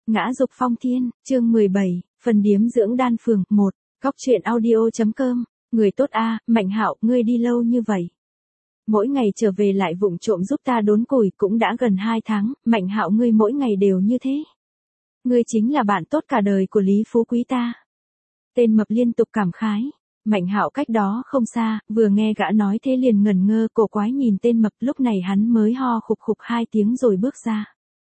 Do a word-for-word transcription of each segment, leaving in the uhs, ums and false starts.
Ngã dục phong thiên, chương mười bảy, phần điếm dưỡng đan phường, một, góc truyện audio.com, người tốt a, Mạnh Hạo, ngươi đi lâu như vậy. Mỗi ngày trở về lại vụng trộm giúp ta đốn củi cũng đã gần hai tháng, Mạnh Hạo ngươi mỗi ngày đều như thế. Ngươi chính là bạn tốt cả đời của Lý Phú Quý ta. Tên mập liên tục cảm khái. Mạnh Hạo cách đó không xa, vừa nghe gã nói thế liền ngẩn ngơ cổ quái nhìn tên mập, lúc này hắn mới ho khục khục hai tiếng rồi bước ra.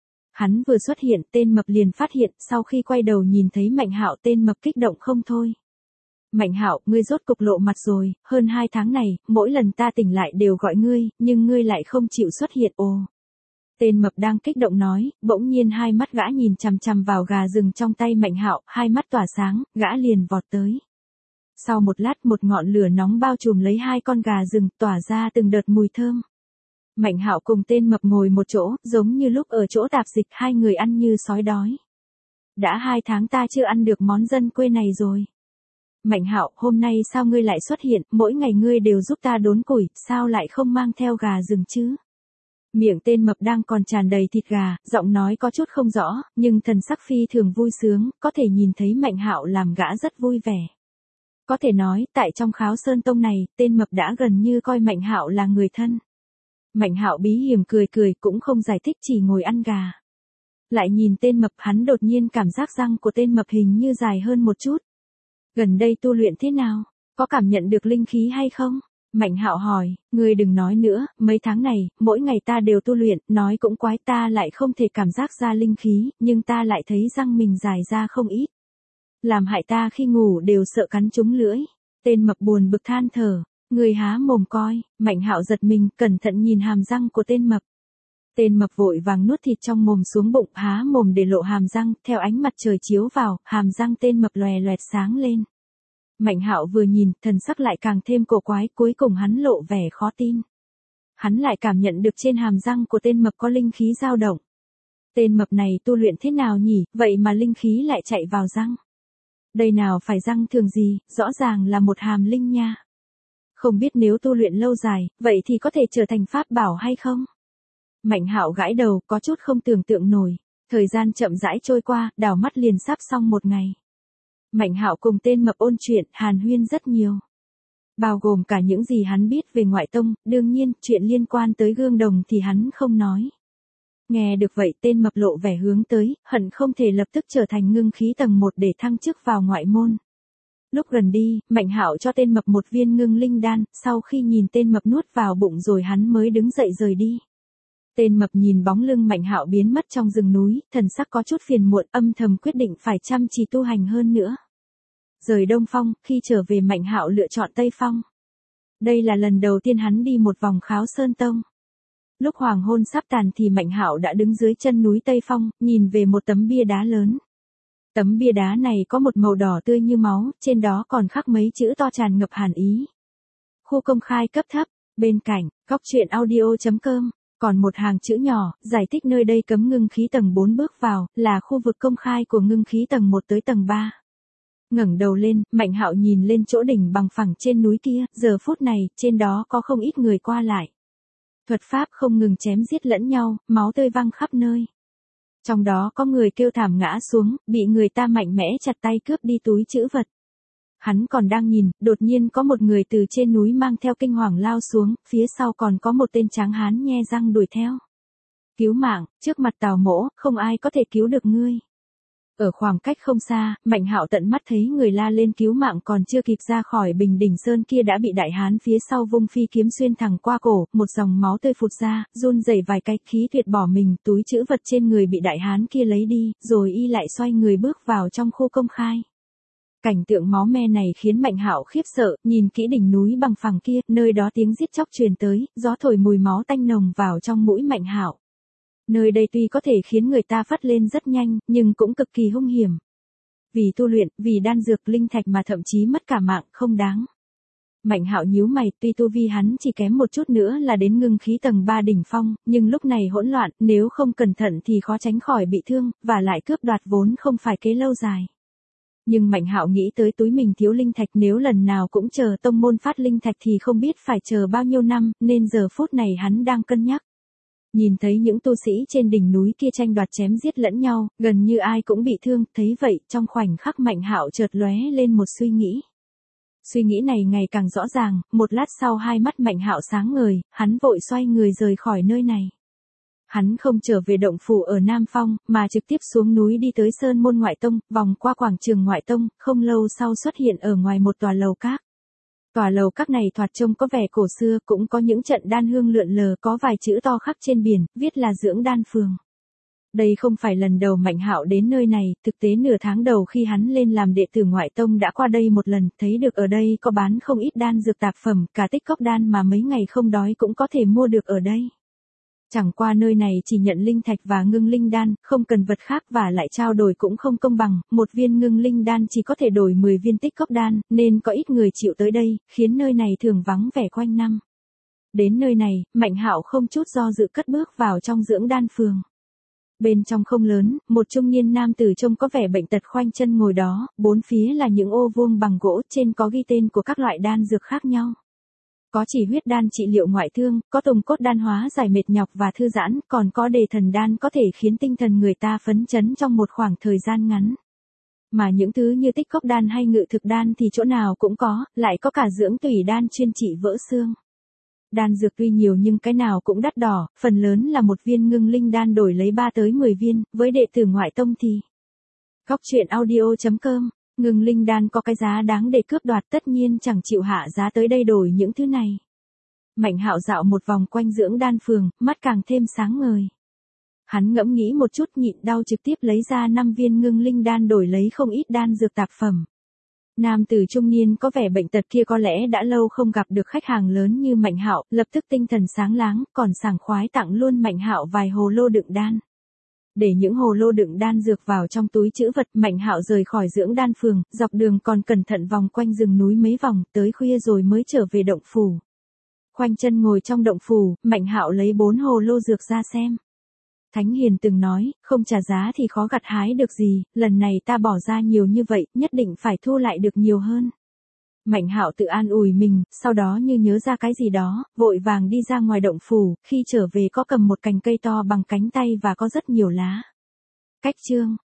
Hắn vừa xuất hiện, tên mập liền phát hiện, sau khi quay đầu nhìn thấy Mạnh Hạo, tên mập kích động không thôi. Mạnh Hạo, ngươi rốt cục lộ mặt rồi, hơn hai tháng này, mỗi lần ta tỉnh lại đều gọi ngươi, nhưng ngươi lại không chịu xuất hiện ồ. Tên mập đang kích động nói, bỗng nhiên hai mắt gã nhìn chằm chằm vào gà rừng trong tay Mạnh Hạo, hai mắt tỏa sáng, gã liền vọt tới. Sau một lát một ngọn lửa nóng bao trùm lấy hai con gà rừng, tỏa ra từng đợt mùi thơm. Mạnh Hạo cùng tên mập ngồi một chỗ, giống như lúc ở chỗ tạp dịch, hai người ăn như sói đói. Đã hai tháng ta chưa ăn được món dân quê này rồi. Mạnh Hạo, hôm nay sao ngươi lại xuất hiện, mỗi ngày ngươi đều giúp ta đốn củi, sao lại không mang theo gà rừng chứ? Miệng tên mập đang còn tràn đầy thịt gà, giọng nói có chút không rõ, nhưng thần sắc phi thường vui sướng, có thể nhìn thấy Mạnh Hạo làm gã rất vui vẻ. Có thể nói, tại trong Kháo Sơn Tông này, tên mập đã gần như coi Mạnh Hạo là người thân. Mạnh Hạo bí hiểm cười cười cũng không giải thích, chỉ ngồi ăn gà. Lại nhìn tên mập, hắn đột nhiên cảm giác răng của tên mập hình như dài hơn một chút. Gần đây tu luyện thế nào? Có cảm nhận được linh khí hay không? Mạnh Hạo hỏi, ngươi đừng nói nữa, mấy tháng này, mỗi ngày ta đều tu luyện, nói cũng quái, ta lại không thể cảm giác ra linh khí, nhưng ta lại thấy răng mình dài ra không ít. Làm hại ta khi ngủ đều sợ cắn trúng lưỡi. Tên mập buồn bực than thở. Người há mồm coi. Mạnh Hạo giật mình, cẩn thận nhìn hàm răng của tên mập. Tên mập vội vàng nuốt thịt trong mồm xuống bụng, há mồm để lộ hàm răng, theo ánh mặt trời chiếu vào, hàm răng tên mập lòe loẹt sáng lên. Mạnh Hạo vừa nhìn, thần sắc lại càng thêm cổ quái, cuối cùng hắn lộ vẻ khó tin. Hắn lại cảm nhận được trên hàm răng của tên mập có linh khí dao động. Tên mập này tu luyện thế nào nhỉ, vậy mà linh khí lại chạy vào răng. Đây nào phải răng thường gì, rõ ràng là một hàm linh nha. Không biết nếu tu luyện lâu dài, vậy thì có thể trở thành pháp bảo hay không? Mạnh Hạo gãi đầu, có chút không tưởng tượng nổi. Thời gian chậm rãi trôi qua, đảo mắt liền sắp xong một ngày. Mạnh Hạo cùng tên mập ôn chuyện, hàn huyên rất nhiều. Bao gồm cả những gì hắn biết về ngoại tông, đương nhiên, chuyện liên quan tới gương đồng thì hắn không nói. Nghe được vậy, tên mập lộ vẻ hướng tới, hận không thể lập tức trở thành ngưng khí tầng một để thăng chức vào ngoại môn. Lúc gần đi, Mạnh Hạo cho tên mập một viên ngưng linh đan, sau khi nhìn tên mập nuốt vào bụng rồi hắn mới đứng dậy rời đi. Tên mập nhìn bóng lưng Mạnh Hạo biến mất trong rừng núi, thần sắc có chút phiền muộn, âm thầm quyết định phải chăm chỉ tu hành hơn nữa. Rời Đông Phong, khi trở về Mạnh Hạo lựa chọn Tây Phong. Đây là lần đầu tiên hắn đi một vòng Kháo Sơn Tông. Lúc hoàng hôn sắp tàn thì Mạnh Hạo đã đứng dưới chân núi Tây Phong, nhìn về một tấm bia đá lớn. Tấm bia đá này có một màu đỏ tươi như máu, trên đó còn khắc mấy chữ to tràn ngập hàn ý. Khu công khai cấp thấp, bên cạnh, góc truyện audio.com, còn một hàng chữ nhỏ, giải thích nơi đây cấm ngưng khí tầng bốn bước vào, là khu vực công khai của ngưng khí tầng một tới tầng ba. Ngẩng đầu lên, Mạnh Hạo nhìn lên chỗ đỉnh bằng phẳng trên núi kia, giờ phút này, trên đó có không ít người qua lại. Thuật pháp không ngừng chém giết lẫn nhau, máu tươi văng khắp nơi. Trong đó có người kêu thảm ngã xuống, bị người ta mạnh mẽ chặt tay cướp đi túi trữ vật. Hắn còn đang nhìn, đột nhiên có một người từ trên núi mang theo kinh hoàng lao xuống, phía sau còn có một tên tráng hán nhe răng đuổi theo. Cứu mạng, trước mặt Tào Mỗ, không ai có thể cứu được ngươi. Ở khoảng cách không xa, Mạnh Hạo tận mắt thấy người la lên cứu mạng còn chưa kịp ra khỏi Bình Đỉnh Sơn kia đã bị đại hán phía sau vung phi kiếm xuyên thẳng qua cổ, một dòng máu tươi phụt ra, run rẩy vài cái, khí tuyệt bỏ mình, túi trữ vật trên người bị đại hán kia lấy đi, rồi y lại xoay người bước vào trong khu công khai. Cảnh tượng máu me này khiến Mạnh Hạo khiếp sợ, nhìn kỹ đỉnh núi bằng phẳng kia, nơi đó tiếng giết chóc truyền tới, gió thổi mùi máu tanh nồng vào trong mũi Mạnh Hạo. Nơi đây tuy có thể khiến người ta phất lên rất nhanh, nhưng cũng cực kỳ hung hiểm. Vì tu luyện, vì đan dược linh thạch mà thậm chí mất cả mạng, không đáng. Mạnh Hạo nhíu mày, tuy tu vi hắn chỉ kém một chút nữa là đến ngưng khí tầng ba đỉnh phong, nhưng lúc này hỗn loạn, nếu không cẩn thận thì khó tránh khỏi bị thương, và lại cướp đoạt vốn không phải kế lâu dài. Nhưng Mạnh Hạo nghĩ tới túi mình thiếu linh thạch, nếu lần nào cũng chờ tông môn phát linh thạch thì không biết phải chờ bao nhiêu năm, nên giờ phút này hắn đang cân nhắc. Nhìn thấy những tu sĩ trên đỉnh núi kia tranh đoạt chém giết lẫn nhau, gần như ai cũng bị thương, thấy vậy, trong khoảnh khắc Mạnh Hạo chợt lóe lên một suy nghĩ. Suy nghĩ này ngày càng rõ ràng, một lát sau hai mắt Mạnh Hạo sáng ngời, hắn vội xoay người rời khỏi nơi này. Hắn không trở về động phủ ở Nam Phong, mà trực tiếp xuống núi đi tới Sơn Môn Ngoại Tông, vòng qua quảng trường Ngoại Tông, không lâu sau xuất hiện ở ngoài một tòa lầu các. Tòa lầu các này thoạt trông có vẻ cổ xưa, cũng có những trận đan hương lượn lờ, có vài chữ to khắc trên biển, viết là Dưỡng Đan Phường. Đây không phải lần đầu Mạnh Hạo đến nơi này, thực tế nửa tháng đầu khi hắn lên làm đệ tử Ngoại Tông đã qua đây một lần, thấy được ở đây có bán không ít đan dược tạp phẩm, cả tích cốc đan mà mấy ngày không đói cũng có thể mua được ở đây. Chẳng qua nơi này chỉ nhận linh thạch và ngưng linh đan, không cần vật khác và lại trao đổi cũng không công bằng, một viên ngưng linh đan chỉ có thể đổi mười viên tích cốc đan, nên có ít người chịu tới đây, khiến nơi này thường vắng vẻ quanh năm. Đến nơi này, Mạnh Hạo không chút do dự cất bước vào trong Dưỡng Đan Phường. Bên trong không lớn, một trung niên nam tử trông có vẻ bệnh tật khoanh chân ngồi đó, bốn phía là những ô vuông bằng gỗ, trên có ghi tên của các loại đan dược khác nhau. Có chỉ huyết đan trị liệu ngoại thương, có tùng cốt đan hóa giải mệt nhọc và thư giãn, còn có đề thần đan có thể khiến tinh thần người ta phấn chấn trong một khoảng thời gian ngắn. Mà những thứ như tích cốc đan hay ngự thực đan thì chỗ nào cũng có, lại có cả dưỡng tủy đan chuyên trị vỡ xương. Đan dược tuy nhiều nhưng cái nào cũng đắt đỏ, phần lớn là một viên ngưng linh đan đổi lấy ba tới mười viên, với đệ tử Ngoại Tông thì. Góc truyện audio chấm com, ngưng linh đan có cái giá đáng để cướp đoạt, tất nhiên chẳng chịu hạ giá tới đây đổi những thứ này. Mạnh Hạo dạo một vòng quanh Dưỡng Đan Phường, mắt càng thêm sáng ngời. Hắn ngẫm nghĩ một chút nhịn đau trực tiếp lấy ra năm viên ngưng linh đan đổi lấy không ít đan dược tạp phẩm. Nam tử trung niên có vẻ bệnh tật kia có lẽ đã lâu không gặp được khách hàng lớn như Mạnh Hạo, lập tức tinh thần sáng láng, còn sảng khoái tặng luôn Mạnh Hạo vài hồ lô đựng đan. Để những hồ lô đựng đan dược vào trong túi trữ vật, Mạnh Hạo rời khỏi Dưỡng Đan Phường, dọc đường còn cẩn thận vòng quanh rừng núi mấy vòng, tới khuya rồi mới trở về động phủ. Khoanh chân ngồi trong động phủ, Mạnh Hạo lấy bốn hồ lô dược ra xem. Thánh Hiền từng nói, không trả giá thì khó gặt hái được gì, lần này ta bỏ ra nhiều như vậy, nhất định phải thu lại được nhiều hơn. Mạnh Hạo tự an ủi mình, sau đó như nhớ ra cái gì đó, vội vàng đi ra ngoài động phủ, khi trở về có cầm một cành cây to bằng cánh tay và có rất nhiều lá. Cách chương